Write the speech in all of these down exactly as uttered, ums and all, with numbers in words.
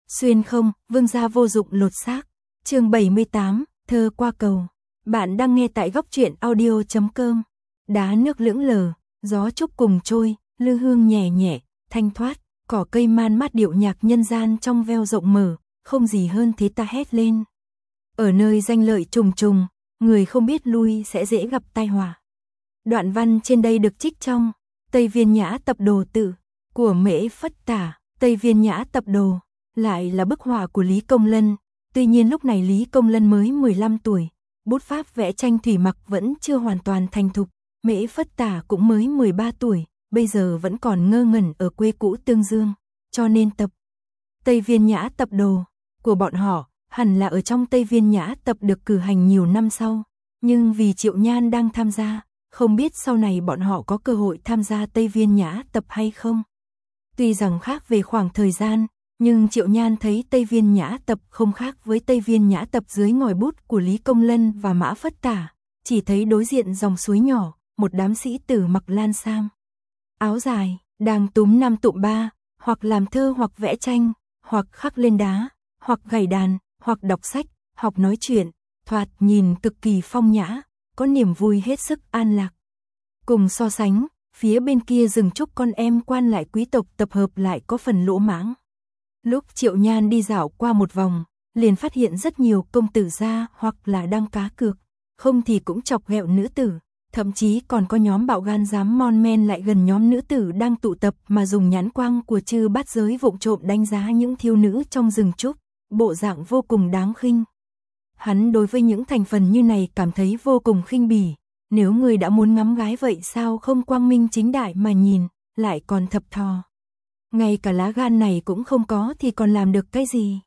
Xuyên không, vương gia vô dụng lột xác. Chương bảy mươi tám, thơ qua cầu. Bạn đang nghe tại góc truyện audio chấm com. Đá nước lững lờ, gió trúc cùng trôi, lư hương nhẹ nhẹ, thanh thoát, cỏ cây man mát điệu nhạc nhân gian trong veo rộng mở, không gì hơn thế ta hét lên. Ở nơi danh lợi trùng trùng, người không biết lui sẽ dễ gặp tai họa. Đoạn văn trên đây được trích trong Tây Viên Nhã Tập Đồ Tự của Mễ Phất Tả. Tây Viên Nhã Tập Đồ lại là bức họa của Lý Công Lân. Tuy nhiên lúc này Lý Công Lân mới mười lăm tuổi, bút pháp vẽ tranh thủy mặc vẫn chưa hoàn toàn thành thục. Mễ Phất Tả cũng mới mười ba tuổi, bây giờ vẫn còn ngơ ngẩn ở quê cũ Tương Dương, cho nên tập Tây Viên Nhã Tập Đồ của bọn họ hẳn là ở trong Tây Viên Nhã Tập được cử hành nhiều năm sau. Nhưng vì Triệu Nhan đang tham gia, không biết sau này bọn họ có cơ hội tham gia Tây Viên Nhã Tập hay không. Tuy rằng khác về khoảng thời gian, nhưng Triệu Nhan thấy Tây Viên Nhã Tập không khác với Tây Viên Nhã Tập dưới ngòi bút của Lý Công Lân và Mã Phất Tả. Chỉ thấy đối diện dòng suối nhỏ, một đám sĩ tử mặc lan sam, áo dài, đang túm năm tụm ba, hoặc làm thơ hoặc vẽ tranh, hoặc khắc lên đá, hoặc gảy đàn, hoặc đọc sách, học nói chuyện, thoạt nhìn cực kỳ phong nhã, có niềm vui hết sức an lạc. Cùng so sánh, phía bên kia rừng trúc con em quan lại quý tộc tập hợp lại có phần lỗ mãng. Lúc Triệu Nhan đi dạo qua một vòng, liền phát hiện rất nhiều công tử gia hoặc là đang cá cược, không thì cũng chọc ghẹo nữ tử, thậm chí còn có nhóm bạo gan dám mon men lại gần nhóm nữ tử đang tụ tập mà dùng nhãn quang của chư bát giới vụng trộm đánh giá những thiếu nữ trong rừng trúc, bộ dạng vô cùng đáng khinh. Hắn đối với những thành phần như này cảm thấy vô cùng khinh bỉ, nếu người đã muốn ngắm gái vậy sao không quang minh chính đại mà nhìn, lại còn thập thò. Ngay cả lá gan này cũng không có thì còn làm được cái gì.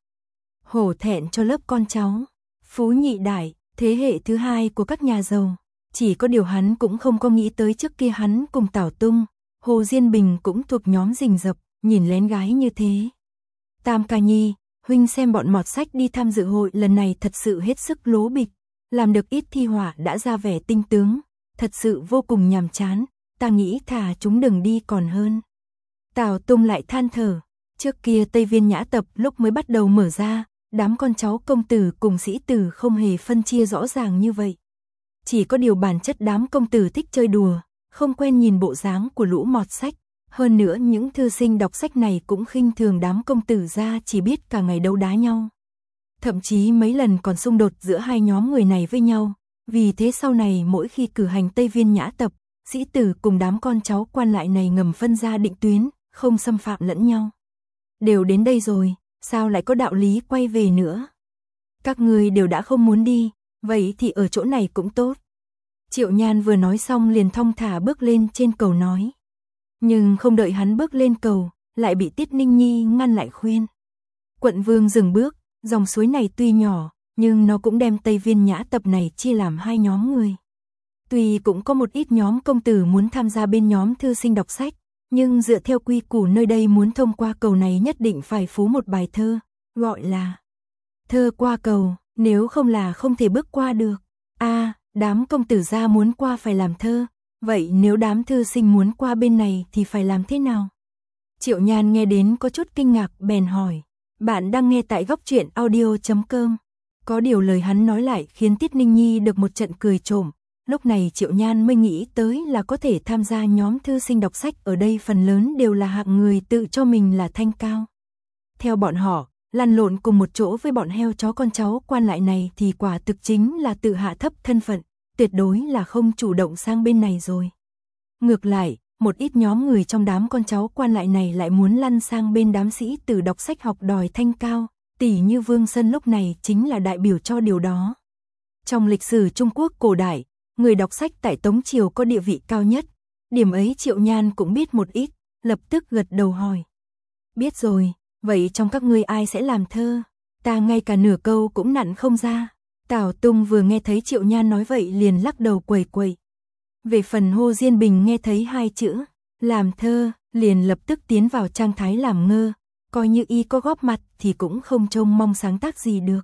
Hổ thẹn cho lớp con cháu, phú nhị đại, thế hệ thứ hai của các nhà giàu. Chỉ có điều hắn cũng không có nghĩ tới trước kia hắn cùng Tảo Tung, Hồ Diên Bình cũng thuộc nhóm rình rập, nhìn lén gái như thế. Tam ca nhi, huynh xem bọn mọt sách đi tham dự hội lần này thật sự hết sức lố bịch, làm được ít thi họa đã ra vẻ tinh tướng, thật sự vô cùng nhàm chán, ta nghĩ thà chúng đừng đi còn hơn. Tào Tung lại than thở, trước kia Tây Viên Nhã Tập lúc mới bắt đầu mở ra, đám con cháu công tử cùng sĩ tử không hề phân chia rõ ràng như vậy. Chỉ có điều bản chất đám công tử thích chơi đùa, không quen nhìn bộ dáng của lũ mọt sách. Hơn nữa những thư sinh đọc sách này cũng khinh thường đám công tử ra chỉ biết cả ngày đấu đá nhau. Thậm chí mấy lần còn xung đột giữa hai nhóm người này với nhau. Vì thế sau này mỗi khi cử hành Tây Viên Nhã Tập, sĩ tử cùng đám con cháu quan lại này ngầm phân ra định tuyến, không xâm phạm lẫn nhau. Đều đến đây rồi, sao lại có đạo lý quay về nữa? Các người đều đã không muốn đi, vậy thì ở chỗ này cũng tốt. Triệu Nhan vừa nói xong liền thong thả bước lên trên cầu nói. Nhưng không đợi hắn bước lên cầu, lại bị Tiết Ninh Nhi ngăn lại khuyên. Quận Vương dừng bước, dòng suối này tuy nhỏ, nhưng nó cũng đem Tây Viên Nhã Tập này chia làm hai nhóm người. Tuy cũng có một ít nhóm công tử muốn tham gia bên nhóm thư sinh đọc sách, nhưng dựa theo quy củ nơi đây muốn thông qua cầu này nhất định phải phú một bài thơ, gọi là thơ qua cầu, nếu không là không thể bước qua được. A, à, đám công tử gia muốn qua phải làm thơ. Vậy nếu đám thư sinh muốn qua bên này thì phải làm thế nào? Triệu Nhan nghe đến có chút kinh ngạc bèn hỏi. Bạn đang nghe tại góc truyện audio chấm com. Có điều lời hắn nói lại khiến Tiết Ninh Nhi được một trận cười trộm. Lúc này Triệu Nhan mới nghĩ tới là có thể tham gia nhóm thư sinh đọc sách ở đây phần lớn đều là hạng người tự cho mình là thanh cao. Theo bọn họ, lăn lộn cùng một chỗ với bọn heo chó con cháu quan lại này thì quả thực chính là tự hạ thấp thân phận. Tuyệt đối là không chủ động sang bên này rồi. Ngược lại, một ít nhóm người trong đám con cháu quan lại này lại muốn lăn sang bên đám sĩ tử đọc sách học đòi thanh cao, tỷ như Vương Sân lúc này chính là đại biểu cho điều đó. Trong lịch sử Trung Quốc cổ đại, người đọc sách tại Tống Triều có địa vị cao nhất, điểm ấy Triệu Nhan cũng biết một ít, lập tức gật đầu hỏi. Biết rồi, vậy trong các ngươi ai sẽ làm thơ? Ta ngay cả nửa câu cũng nặn không ra. Tào Tung vừa nghe thấy Triệu Nhan nói vậy liền lắc đầu quẩy quẩy. Về phần Hồ Diên Bình nghe thấy hai chữ làm thơ, liền lập tức tiến vào trạng thái làm ngơ, coi như y có góp mặt thì cũng không trông mong sáng tác gì được.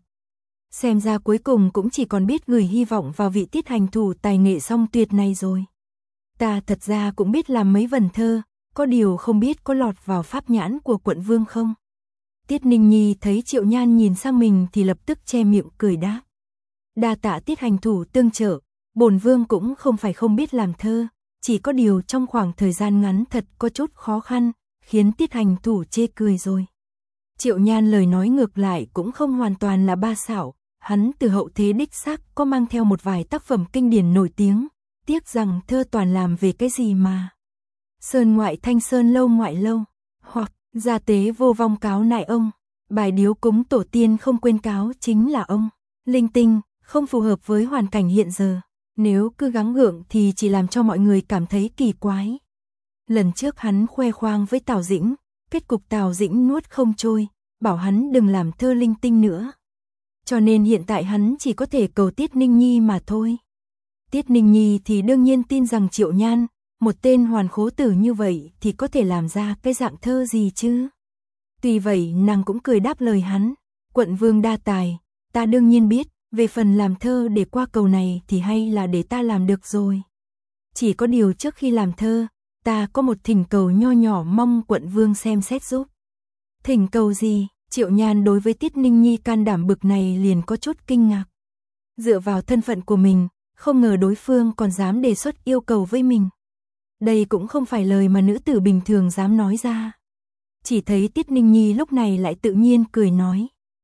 Xem ra cuối cùng cũng chỉ còn biết gửi hy vọng vào vị tiết hành thủ tài nghệ song tuyệt này rồi. Ta thật ra cũng biết làm mấy vần thơ, có điều không biết có lọt vào pháp nhãn của quận vương không. Tiết Ninh Nhi thấy Triệu Nhan nhìn sang mình thì lập tức che miệng cười đáp. Đa tạ Tiết hành thủ tương trợ, bổn vương cũng không phải không biết làm thơ, chỉ có điều trong khoảng thời gian ngắn thật có chút khó khăn, khiến Tiết hành thủ chê cười rồi. Triệu Nhan lời nói ngược lại cũng không hoàn toàn là ba xảo, hắn từ hậu thế đích xác có mang theo một vài tác phẩm kinh điển nổi tiếng, tiếc rằng thơ toàn làm về cái gì mà. Sơn ngoại thanh sơn lâu ngoại lâu, hoặc gia tế vô vong cáo nại ông, bài điếu cúng tổ tiên không quên cáo chính là ông, linh tinh, không phù hợp với hoàn cảnh hiện giờ, nếu cứ gắng gượng thì chỉ làm cho mọi người cảm thấy kỳ quái. Lần trước hắn khoe khoang với Tào Dĩnh, kết cục Tào Dĩnh nuốt không trôi, bảo hắn đừng làm thơ linh tinh nữa. Cho nên hiện tại hắn chỉ có thể cầu Tiết Ninh Nhi mà thôi. Tiết Ninh Nhi thì đương nhiên tin rằng Triệu Nhan, một tên hoàn khố tử như vậy thì có thể làm ra cái dạng thơ gì chứ. Tuy vậy nàng cũng cười đáp lời hắn, quận vương đa tài, ta đương nhiên biết, về phần làm thơ để qua cầu này thì hay là để ta làm được rồi. Chỉ có điều trước khi làm thơ, ta có một thỉnh cầu nho nhỏ mong quận vương xem xét giúp. Thỉnh cầu gì? Triệu Nhan đối với Tiết Ninh Nhi can đảm bực này liền có chút kinh ngạc. Dựa vào thân phận của mình, không ngờ đối phương còn dám đề xuất yêu cầu với mình. Đây cũng không phải lời mà nữ tử bình thường dám nói ra. Chỉ thấy Tiết Ninh Nhi lúc này lại tự nhiên cười nói.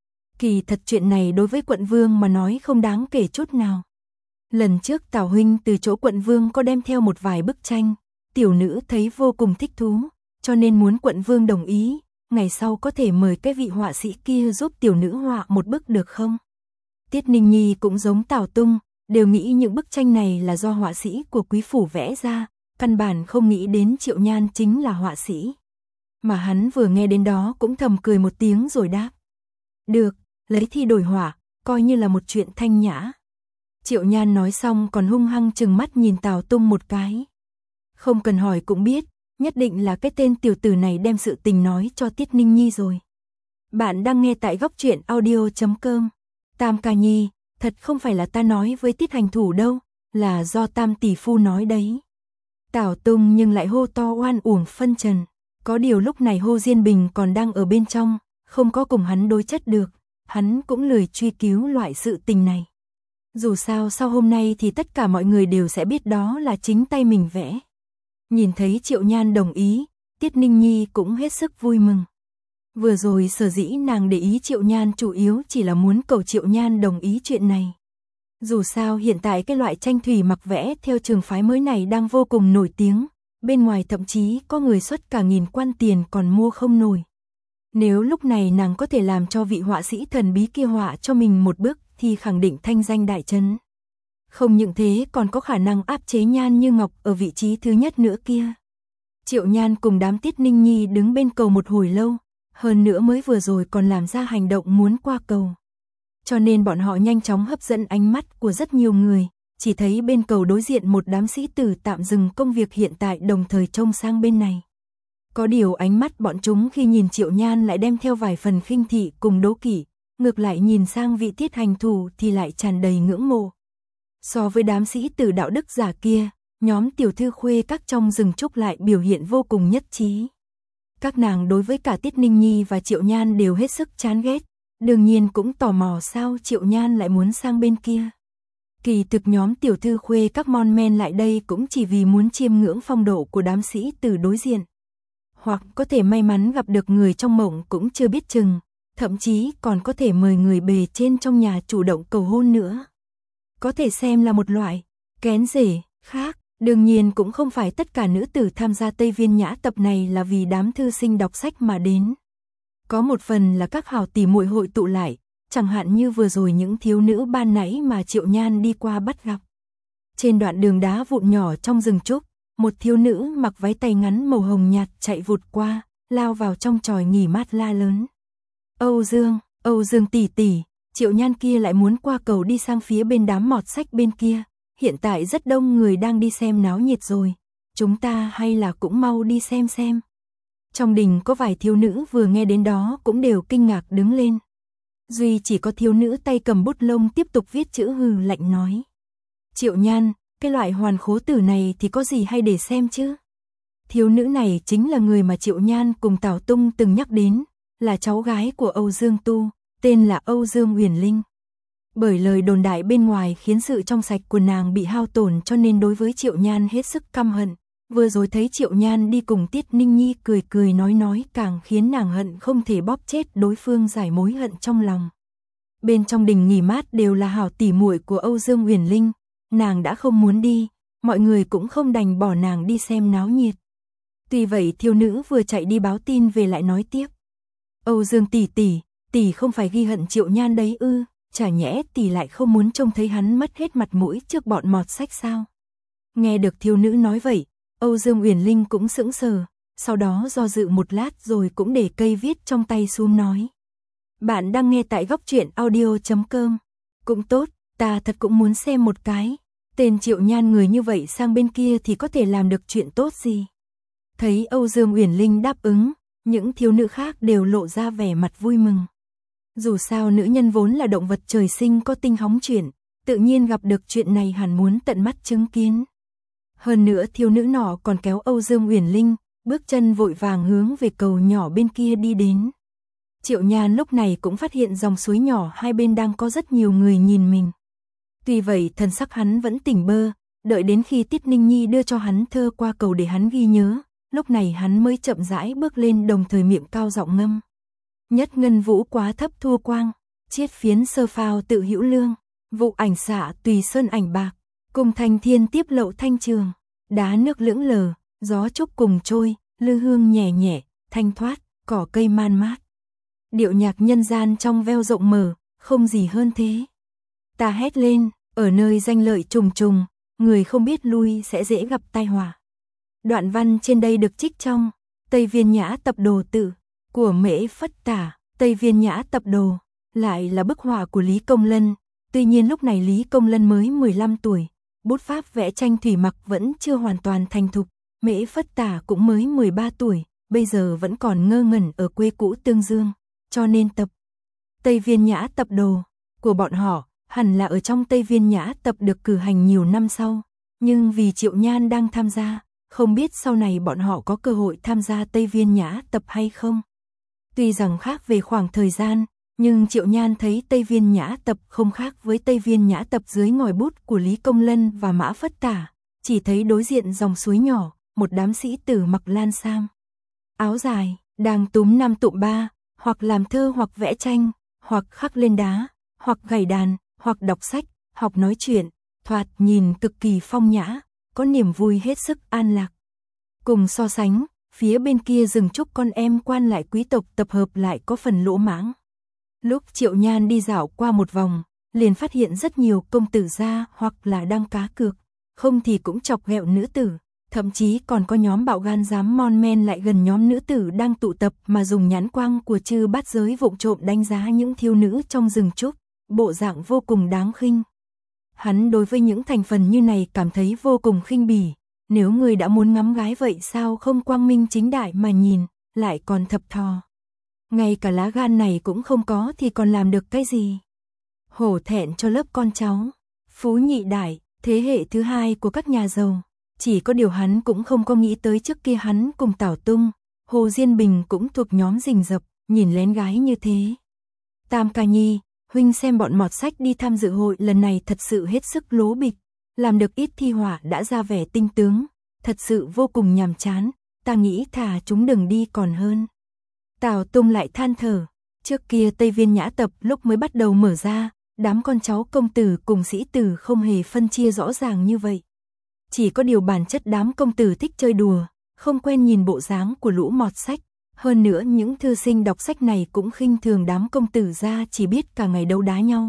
Kỳ thật chuyện này đối với quận vương mà nói không đáng kể chút nào. Lần trước Tào huynh từ chỗ quận vương có đem theo một vài bức tranh, tiểu nữ thấy vô cùng thích thú, cho nên muốn quận vương đồng ý, ngày sau có thể mời cái vị họa sĩ kia giúp tiểu nữ họa một bức được không? Tiết Ninh Nhi cũng giống Tào Tung, đều nghĩ những bức tranh này là do họa sĩ của quý phủ vẽ ra, căn bản không nghĩ đến Triệu Nhan chính là họa sĩ. Mà hắn vừa nghe đến đó cũng thầm cười một tiếng rồi đáp. Được, lấy thi đổi họa, coi như là một chuyện thanh nhã. Triệu Nhan nói xong còn hung hăng chừng mắt nhìn Tào Tung một cái. Không cần hỏi cũng biết, nhất định là cái tên tiểu tử này đem sự tình nói cho Tiết Ninh Nhi rồi. Bạn đang nghe tại góc truyện audio chấm com. Tam ca nhi, thật không phải là ta nói với Tiết hành thủ đâu, là do Tam tỷ phu nói đấy. Tào Tung nhưng lại hô to oan uổng phân trần. Có điều lúc này Hồ Diên Bình còn đang ở bên trong, không có cùng hắn đối chất được, hắn cũng lười truy cứu loại sự tình này. Dù sao sau hôm nay thì tất cả mọi người đều sẽ biết đó là chính tay mình vẽ. Nhìn thấy Triệu Nhan đồng ý, Tiết Ninh Nhi cũng hết sức vui mừng. Vừa rồi sở dĩ nàng để ý Triệu Nhan chủ yếu chỉ là muốn cầu Triệu Nhan đồng ý chuyện này. Dù sao hiện tại cái loại tranh thủy mặc vẽ theo trường phái mới này đang vô cùng nổi tiếng, bên ngoài thậm chí có người xuất cả nghìn quan tiền còn mua không nổi. Nếu lúc này nàng có thể làm cho vị họa sĩ thần bí kia họa cho mình một bức thì khẳng định thanh danh đại chấn. Không những thế còn có khả năng áp chế Nhan Như Ngọc ở vị trí thứ nhất nữa kia. Triệu Nhan cùng đám Tiết Ninh Nhi đứng bên cầu một hồi lâu, hơn nữa mới vừa rồi còn làm ra hành động muốn qua cầu. Cho nên bọn họ nhanh chóng hấp dẫn ánh mắt của rất nhiều người, chỉ thấy bên cầu đối diện một đám sĩ tử tạm dừng công việc hiện tại đồng thời trông sang bên này. Có điều ánh mắt bọn chúng khi nhìn Triệu Nhan lại đem theo vài phần khinh thị cùng đố kỵ, ngược lại nhìn sang vị Tiết hành thủ thì lại tràn đầy ngưỡng mộ. So với đám sĩ tử đạo đức giả kia, nhóm tiểu thư khuê các trong rừng trúc lại biểu hiện vô cùng nhất trí. Các nàng đối với cả Tiết Ninh Nhi và Triệu Nhan đều hết sức chán ghét, đương nhiên cũng tò mò sao Triệu Nhan lại muốn sang bên kia. Kỳ thực nhóm tiểu thư khuê các mon men lại đây cũng chỉ vì muốn chiêm ngưỡng phong độ của đám sĩ tử đối diện. Hoặc có thể may mắn gặp được người trong mộng cũng chưa biết chừng, thậm chí còn có thể mời người bề trên trong nhà chủ động cầu hôn nữa. Có thể xem là một loại kén rể khác. Đương nhiên cũng không phải tất cả nữ tử tham gia Tây Viên Nhã tập này là vì đám thư sinh đọc sách mà đến. Có một phần là các hào tỷ muội hội tụ lại, chẳng hạn như vừa rồi những thiếu nữ ban nãy mà Triệu Nhan đi qua bắt gặp. Trên đoạn đường đá vụn nhỏ trong rừng trúc, một thiếu nữ mặc váy tay ngắn màu hồng nhạt chạy vụt qua, lao vào trong chòi nghỉ mát la lớn. Âu Dương, Âu Dương tỷ tỷ, Triệu Nhan kia lại muốn qua cầu đi sang phía bên đám mọt sách bên kia. Hiện tại rất đông người đang đi xem náo nhiệt rồi, chúng ta hay là cũng mau đi xem xem. Trong đình có vài thiếu nữ vừa nghe đến đó cũng đều kinh ngạc đứng lên. Duy chỉ có thiếu nữ tay cầm bút lông tiếp tục viết chữ hừ lạnh nói. Triệu Nhan, cái loại hoàn khố tử này thì có gì hay để xem chứ? Thiếu nữ này chính là người mà Triệu Nhan cùng Tào Tung từng nhắc đến, là cháu gái của Âu Dương Tu, tên là Âu Dương Uyển Linh. Bởi lời đồn đại bên ngoài khiến sự trong sạch của nàng bị hao tổn cho nên đối với Triệu Nhan hết sức căm hận. Vừa rồi thấy Triệu Nhan đi cùng Tiết Ninh Nhi cười cười nói nói càng khiến nàng hận không thể bóp chết đối phương giải mối hận trong lòng. Bên trong đình nghỉ mát đều là hảo tỉ muội của Âu Dương Uyển Linh, nàng đã không muốn đi, mọi người cũng không đành bỏ nàng đi xem náo nhiệt. Tuy vậy thiếu nữ vừa chạy đi báo tin về lại nói tiếp. Âu Dương tỷ tỷ, tỷ không phải ghi hận Triệu Nhan đấy ư, chả nhẽ tỷ lại không muốn trông thấy hắn mất hết mặt mũi trước bọn mọt sách sao? Nghe được thiếu nữ nói vậy, Âu Dương Uyển Linh cũng sững sờ, sau đó do dự một lát rồi cũng để cây viết trong tay xuống nói. Bạn đang nghe tại góc truyện audio chấm com. Cũng tốt, ta thật cũng muốn xem một cái. Tên Triệu Nhan người như vậy sang bên kia thì có thể làm được chuyện tốt gì? Thấy Âu Dương Uyển Linh đáp ứng, những thiếu nữ khác đều lộ ra vẻ mặt vui mừng. Dù sao nữ nhân vốn là động vật trời sinh có tinh hóng chuyển, tự nhiên gặp được chuyện này hẳn muốn tận mắt chứng kiến. Hơn nữa thiếu nữ nọ còn kéo Âu Dương Uyển Linh, bước chân vội vàng hướng về cầu nhỏ bên kia đi đến. Triệu Nhan lúc này cũng phát hiện dòng suối nhỏ hai bên đang có rất nhiều người nhìn mình. Tuy vậy thần sắc hắn vẫn tỉnh bơ, đợi đến khi Tiết Ninh Nhi đưa cho hắn thơ qua cầu để hắn ghi nhớ, lúc này hắn mới chậm rãi bước lên đồng thời miệng cao giọng ngâm. Nhất ngân vũ quá thấp thua quang, chiết phiến sơ phao tự hữu lương, vụ ảnh xạ tùy sơn ảnh bạc, cùng thành thiên tiếp lậu thanh trường, đá nước lưỡng lờ, gió trúc cùng trôi, lư hương nhẹ nhẹ, thanh thoát, cỏ cây man mát. Điệu nhạc nhân gian trong veo rộng mở, không gì hơn thế. Ta hét lên, ở nơi danh lợi trùng trùng, người không biết lui sẽ dễ gặp tai họa. Đoạn văn trên đây được trích trong Tây Viên Nhã Tập Đồ Tự của Mễ Phất Tả. Tây Viên Nhã Tập Đồ lại là bức họa của Lý Công Lân. Tuy nhiên lúc này Lý Công Lân mới mười lăm tuổi, bút pháp vẽ tranh thủy mặc vẫn chưa hoàn toàn thành thục. Mễ Phất Tả cũng mới mười ba tuổi, bây giờ vẫn còn ngơ ngẩn ở quê cũ Tương Dương, cho nên tập Tây Viên Nhã Tập Đồ của bọn họ hẳn là ở trong Tây Viên Nhã Tập được cử hành nhiều năm sau. Nhưng vì Triệu Nhan đang tham gia, không biết sau này bọn họ có cơ hội tham gia Tây Viên Nhã Tập hay không. Tuy rằng khác về khoảng thời gian, nhưng Triệu Nhan thấy Tây Viên Nhã Tập không khác với Tây Viên Nhã Tập dưới ngòi bút của Lý Công Lân và Mã Phất Tả, chỉ thấy đối diện dòng suối nhỏ, một đám sĩ tử mặc lan sam, áo dài, đang túm năm tụm ba, hoặc làm thơ hoặc vẽ tranh, hoặc khắc lên đá, hoặc gảy đàn, hoặc đọc sách, học nói chuyện, thoạt nhìn cực kỳ phong nhã, có niềm vui hết sức an lạc. Cùng so sánh, phía bên kia rừng trúc con em quan lại quý tộc tập hợp lại có phần lỗ mãng. Lúc Triệu Nhan đi dạo qua một vòng, liền phát hiện rất nhiều công tử gia hoặc là đang cá cược, không thì cũng chọc ghẹo nữ tử, thậm chí còn có nhóm bạo gan dám mon men lại gần nhóm nữ tử đang tụ tập mà dùng nhãn quang của chư bát giới vụng trộm đánh giá những thiếu nữ trong rừng trúc, bộ dạng vô cùng đáng khinh. Hắn đối với những thành phần như này cảm thấy vô cùng khinh bỉ, nếu người đã muốn ngắm gái vậy sao không quang minh chính đại mà nhìn, lại còn thập thò. Ngay cả lá gan này cũng không có thì còn làm được cái gì. Hổ thẹn cho lớp con cháu, phú nhị đại, thế hệ thứ hai của các nhà giàu. Chỉ có điều hắn cũng không có nghĩ tới trước kia hắn cùng Tảo Tung, Hồ Diên Bình cũng thuộc nhóm rình rập, nhìn lén gái như thế. Tam Ca Nhi, huynh xem bọn mọt sách đi tham dự hội lần này thật sự hết sức lố bịch, làm được ít thi họa đã ra vẻ tinh tướng, thật sự vô cùng nhàm chán, ta nghĩ thà chúng đừng đi còn hơn. Tào Tung lại than thở, trước kia Tây Viên Nhã Tập lúc mới bắt đầu mở ra, đám con cháu công tử cùng sĩ tử không hề phân chia rõ ràng như vậy. Chỉ có điều bản chất đám công tử thích chơi đùa, không quen nhìn bộ dáng của lũ mọt sách. Hơn nữa những thư sinh đọc sách này cũng khinh thường đám công tử ra chỉ biết cả ngày đấu đá nhau.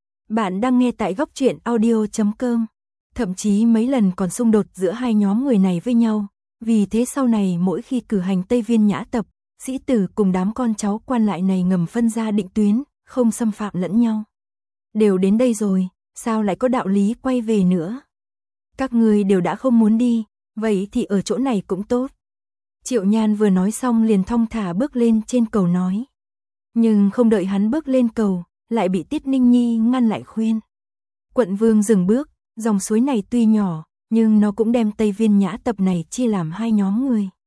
Bạn đang nghe tại góc truyện audio chấm com. Thậm chí mấy lần còn xung đột giữa hai nhóm người này với nhau. Vì thế sau này mỗi khi cử hành Tây Viên Nhã Tập, sĩ tử cùng đám con cháu quan lại này ngầm phân ra định tuyến, không xâm phạm lẫn nhau. Đều đến đây rồi, sao lại có đạo lý quay về nữa? Các người đều đã không muốn đi, vậy thì ở chỗ này cũng tốt. Triệu Nhan vừa nói xong liền thong thả bước lên trên cầu nói. Nhưng không đợi hắn bước lên cầu, lại bị Tiết Ninh Nhi ngăn lại khuyên. Quận vương dừng bước, dòng suối này tuy nhỏ, nhưng nó cũng đem Tây Viên Nhã Tập này chia làm hai nhóm người.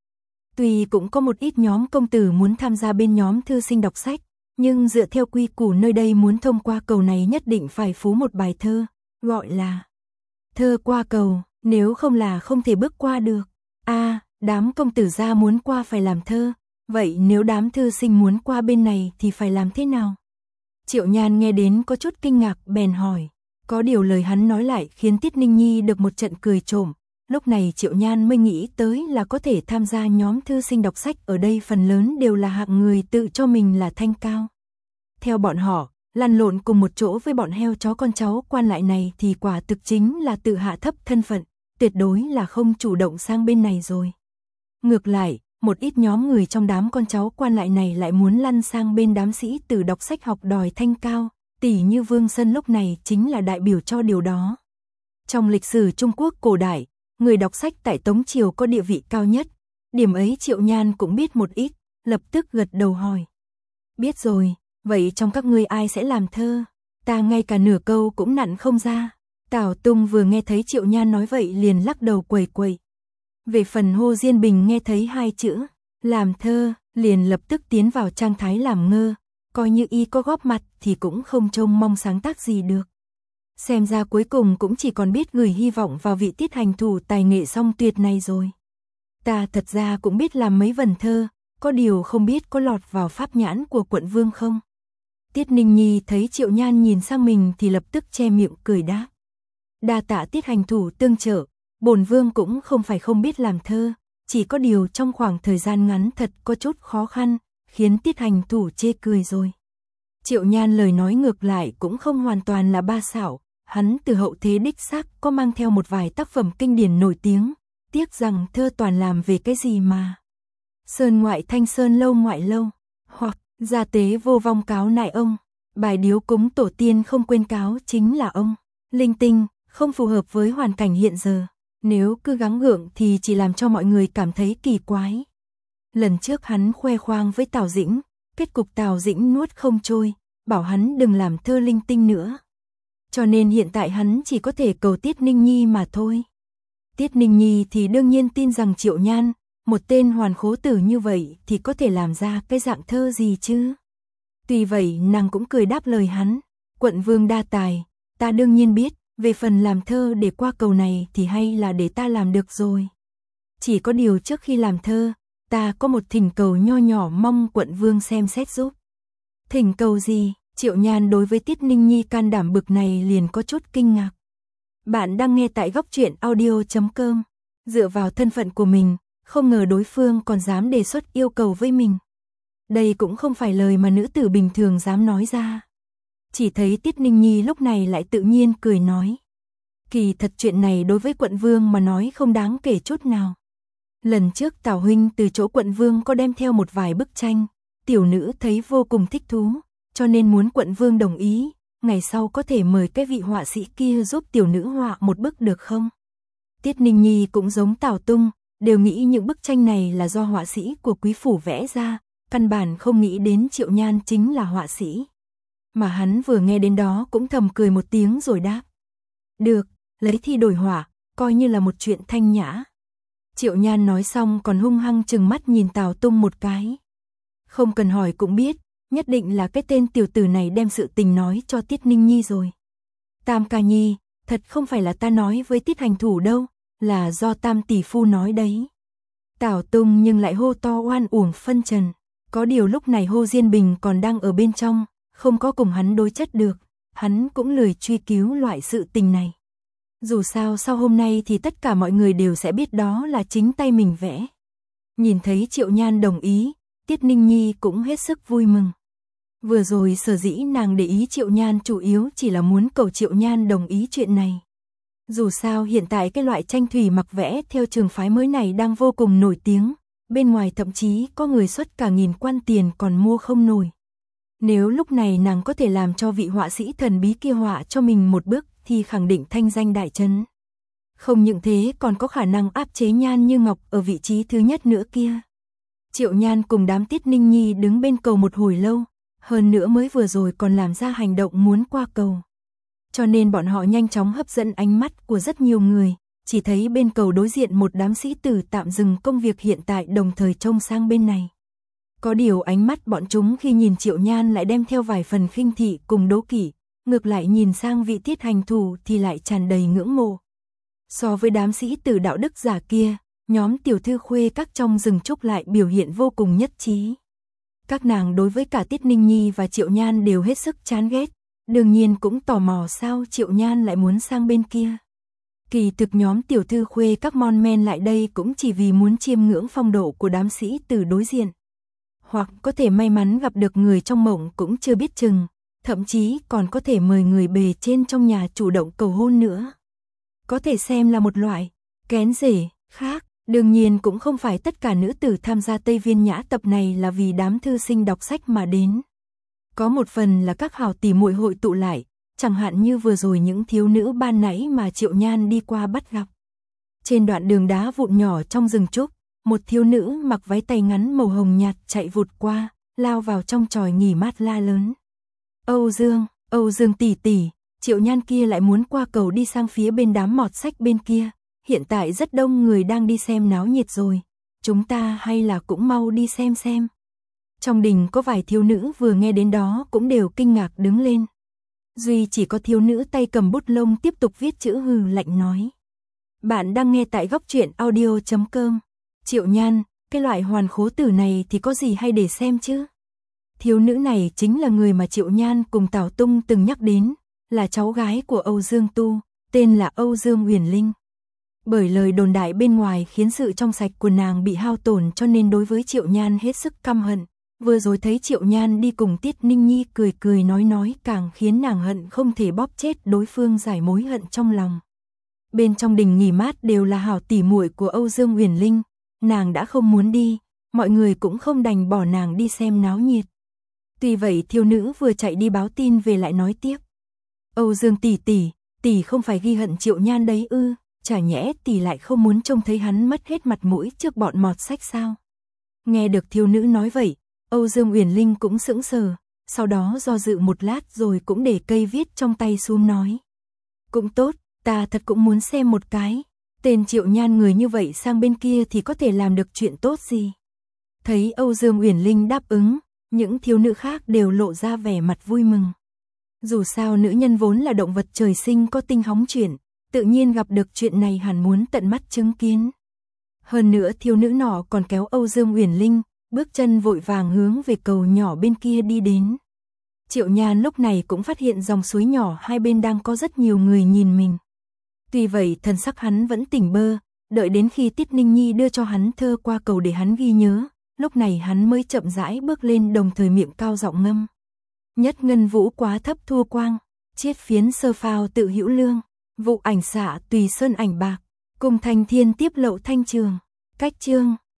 Tuy cũng có một ít nhóm công tử muốn tham gia bên nhóm thư sinh đọc sách, nhưng dựa theo quy củ nơi đây muốn thông qua cầu này nhất định phải phú một bài thơ, gọi là thơ qua cầu, nếu không là không thể bước qua được. A, à, đám công tử gia muốn qua phải làm thơ, vậy nếu đám thư sinh muốn qua bên này thì phải làm thế nào? Triệu Nhan nghe đến có chút kinh ngạc bèn hỏi, có điều lời hắn nói lại khiến Tiết Ninh Nhi được một trận cười trộm. Lúc này Triệu Nhan mới nghĩ tới là có thể tham gia nhóm thư sinh đọc sách ở đây phần lớn đều là hạng người tự cho mình là thanh cao. Theo bọn họ, lăn lộn cùng một chỗ với bọn heo chó con cháu quan lại này thì quả thực chính là tự hạ thấp thân phận, tuyệt đối là không chủ động sang bên này rồi. Ngược lại, một ít nhóm người trong đám con cháu quan lại này lại muốn lăn sang bên đám sĩ tử đọc sách học đòi thanh cao, tỷ như Vương Sân lúc này chính là đại biểu cho điều đó. Trong lịch sử Trung Quốc cổ đại, người đọc sách tại Tống Triều có địa vị cao nhất, điểm ấy Triệu Nhan cũng biết một ít, lập tức gật đầu hỏi. Biết rồi, vậy trong các ngươi ai sẽ làm thơ? Ta ngay cả nửa câu cũng nặn không ra. Tào Tung vừa nghe thấy Triệu Nhan nói vậy liền lắc đầu quẩy quẩy. Về phần Hồ Diên Bình nghe thấy hai chữ, làm thơ, liền lập tức tiến vào trạng thái làm ngơ, coi như y có góp mặt thì cũng không trông mong sáng tác gì được. Xem ra cuối cùng cũng chỉ còn biết gửi hy vọng vào vị tiết hành thủ tài nghệ song tuyệt này rồi. Ta thật ra cũng biết làm mấy vần thơ, có điều không biết có lọt vào pháp nhãn của quận vương không. Tiết Ninh Nhi thấy Triệu Nhan nhìn sang mình thì lập tức che miệng cười đáp. Đa tạ tiết hành thủ tương trợ, bổn vương cũng không phải không biết làm thơ, chỉ có điều trong khoảng thời gian ngắn thật có chút khó khăn, khiến tiết hành thủ chê cười rồi. Triệu Nhan lời nói ngược lại cũng không hoàn toàn là ba xảo, hắn từ hậu thế đích xác có mang theo một vài tác phẩm kinh điển nổi tiếng, tiếc rằng thơ toàn làm về cái gì mà. Sơn ngoại thanh sơn lâu ngoại lâu, hoặc gia tế vô vong cáo nại ông, bài điếu cúng tổ tiên không quên cáo chính là ông, linh tinh, không phù hợp với hoàn cảnh hiện giờ, nếu cứ gắng gượng thì chỉ làm cho mọi người cảm thấy kỳ quái. Lần trước hắn khoe khoang với Tào Dĩnh, kết cục Tào Dĩnh nuốt không trôi, bảo hắn đừng làm thơ linh tinh nữa. Cho nên hiện tại hắn chỉ có thể cầu Tiết Ninh Nhi mà thôi. Tiết Ninh Nhi thì đương nhiên tin rằng Triệu Nhan, một tên hoàn khố tử như vậy thì có thể làm ra cái dạng thơ gì chứ. Tuy vậy nàng cũng cười đáp lời hắn, quận vương đa tài, ta đương nhiên biết, về phần làm thơ để qua cầu này thì hay là để ta làm được rồi. Chỉ có điều trước khi làm thơ, ta có một thỉnh cầu nho nhỏ mong quận vương xem xét giúp. Thỉnh cầu gì? Triệu Nhan đối với Tiết Ninh Nhi can đảm bực này liền có chút kinh ngạc. Bạn đang nghe tại góc truyện audio chấm com. Dựa vào thân phận của mình, không ngờ đối phương còn dám đề xuất yêu cầu với mình. Đây cũng không phải lời mà nữ tử bình thường dám nói ra. Chỉ thấy Tiết Ninh Nhi lúc này lại tự nhiên cười nói. Kỳ thật chuyện này đối với quận vương mà nói không đáng kể chút nào. Lần trước Tào huynh từ chỗ quận vương có đem theo một vài bức tranh, tiểu nữ thấy vô cùng thích thú, cho nên muốn quận vương đồng ý, ngày sau có thể mời cái vị họa sĩ kia giúp tiểu nữ họa một bức được không? Tiết Ninh Nhi cũng giống Tào Tung, đều nghĩ những bức tranh này là do họa sĩ của quý phủ vẽ ra, căn bản không nghĩ đến Triệu Nhan chính là họa sĩ. Mà hắn vừa nghe đến đó cũng thầm cười một tiếng rồi đáp. Được, lấy thi đổi họa, coi như là một chuyện thanh nhã. Triệu Nhan nói xong còn hung hăng trừng mắt nhìn Tào Tung một cái. Không cần hỏi cũng biết, nhất định là cái tên tiểu tử này đem sự tình nói cho Tiết Ninh Nhi rồi. Tam ca nhi, thật không phải là ta nói với Tiết hành thủ đâu, là do Tam tỷ phu nói đấy. Tào Tung nhưng lại hô to oan uổng phân trần, có điều lúc này Hồ Diên Bình còn đang ở bên trong, không có cùng hắn đối chất được, hắn cũng lười truy cứu loại sự tình này. Dù sao sau hôm nay thì tất cả mọi người đều sẽ biết đó là chính tay mình vẽ. Nhìn thấy Triệu Nhan đồng ý, Tiết Ninh Nhi cũng hết sức vui mừng. Vừa rồi sở dĩ nàng để ý Triệu Nhan chủ yếu chỉ là muốn cầu Triệu Nhan đồng ý chuyện này. Dù sao hiện tại cái loại tranh thủy mặc vẽ theo trường phái mới này đang vô cùng nổi tiếng, bên ngoài thậm chí có người xuất cả nghìn quan tiền còn mua không nổi. Nếu lúc này nàng có thể làm cho vị họa sĩ thần bí kia họa cho mình một bức thì khẳng định thanh danh đại chấn. Không những thế còn có khả năng áp chế Nhan Như Ngọc ở vị trí thứ nhất nữa kia. Triệu Nhan cùng đám Tiết Ninh Nhi đứng bên cầu một hồi lâu, hơn nữa mới vừa rồi còn làm ra hành động muốn qua cầu. Cho nên bọn họ nhanh chóng hấp dẫn ánh mắt của rất nhiều người, chỉ thấy bên cầu đối diện một đám sĩ tử tạm dừng công việc hiện tại đồng thời trông sang bên này. Có điều ánh mắt bọn chúng khi nhìn Triệu Nhan lại đem theo vài phần khinh thị cùng đố kỵ, ngược lại nhìn sang vị tiết hành thủ thì lại tràn đầy ngưỡng mộ. So với đám sĩ tử đạo đức giả kia, nhóm tiểu thư khuê các trong rừng trúc lại biểu hiện vô cùng nhất trí. Các nàng đối với cả Tiết Ninh Nhi và Triệu Nhan đều hết sức chán ghét, đương nhiên cũng tò mò sao Triệu Nhan lại muốn sang bên kia. Kỳ thực nhóm tiểu thư khuê các mon men lại đây cũng chỉ vì muốn chiêm ngưỡng phong độ của đám sĩ tử đối diện. Hoặc có thể may mắn gặp được người trong mộng cũng chưa biết chừng, thậm chí còn có thể mời người bề trên trong nhà chủ động cầu hôn nữa. Có thể xem là một loại kén rể khác. Đương nhiên cũng không phải tất cả nữ tử tham gia Tây Viên Nhã tập này là vì đám thư sinh đọc sách mà đến. Có một phần là các hảo tỷ muội hội tụ lại, chẳng hạn như vừa rồi những thiếu nữ ban nãy mà Triệu Nhan đi qua bắt gặp. Trên đoạn đường đá vụn nhỏ trong rừng trúc, một thiếu nữ mặc váy tay ngắn màu hồng nhạt chạy vụt qua, lao vào trong chòi nghỉ mát la lớn. Âu Dương, Âu Dương tỷ tỷ, Triệu Nhan kia lại muốn qua cầu đi sang phía bên đám mọt sách bên kia. Hiện tại rất đông người đang đi xem náo nhiệt rồi, chúng ta hay là cũng mau đi xem xem. Trong đình có vài thiếu nữ vừa nghe đến đó cũng đều kinh ngạc đứng lên. Duy chỉ có thiếu nữ tay cầm bút lông tiếp tục viết chữ hừ lạnh nói. Bạn đang nghe tại góc truyện audio chấm com. Triệu Nhan, cái loại hoàn khố tử này thì có gì hay để xem chứ? Thiếu nữ này chính là người mà Triệu Nhan cùng Tào Tung từng nhắc đến, là cháu gái của Âu Dương Tu, tên là Âu Dương Uyển Linh. Bởi lời đồn đại bên ngoài khiến sự trong sạch của nàng bị hao tổn cho nên đối với Triệu Nhan hết sức căm hận. Vừa rồi thấy Triệu Nhan đi cùng Tiết Ninh Nhi cười cười nói nói càng khiến nàng hận không thể bóp chết đối phương giải mối hận trong lòng. Bên trong đình nghỉ mát đều là hảo tỷ muội của Âu Dương Uyển Linh, nàng đã không muốn đi, mọi người cũng không đành bỏ nàng đi xem náo nhiệt. Tuy vậy thiếu nữ vừa chạy đi báo tin về lại nói tiếp. Âu Dương tỷ tỷ, tỷ không phải ghi hận Triệu Nhan đấy ư? Chả nhẽ tỷ lại không muốn trông thấy hắn mất hết mặt mũi trước bọn mọt sách sao? Nghe được thiếu nữ nói vậy, Âu Dương Uyển Linh cũng sững sờ, sau đó do dự một lát rồi cũng để cây viết trong tay xuống nói. Cũng tốt, ta thật cũng muốn xem một cái, tên Triệu Nhan người như vậy sang bên kia thì có thể làm được chuyện tốt gì? Thấy Âu Dương Uyển Linh đáp ứng, những thiếu nữ khác đều lộ ra vẻ mặt vui mừng. Dù sao nữ nhân vốn là động vật trời sinh có tinh hóng chuyển, tự nhiên gặp được chuyện này hẳn muốn tận mắt chứng kiến. Hơn nữa thiếu nữ nọ còn kéo Âu Dương Uyển Linh, bước chân vội vàng hướng về cầu nhỏ bên kia đi đến. Triệu Nhan lúc này cũng phát hiện dòng suối nhỏ hai bên đang có rất nhiều người nhìn mình. Tuy vậy thần sắc hắn vẫn tỉnh bơ, đợi đến khi Tiết Ninh Nhi đưa cho hắn thơ qua cầu để hắn ghi nhớ, lúc này hắn mới chậm rãi bước lên đồng thời miệng cao giọng ngâm. Nhất ngân vũ quá thấp thua quang, chiết phiến sơ phao tự hữu lương. Vụ ảnh xạ tùy sơn ảnh bạc, cùng thành thiên tiếp lậu thanh trường. Cách chương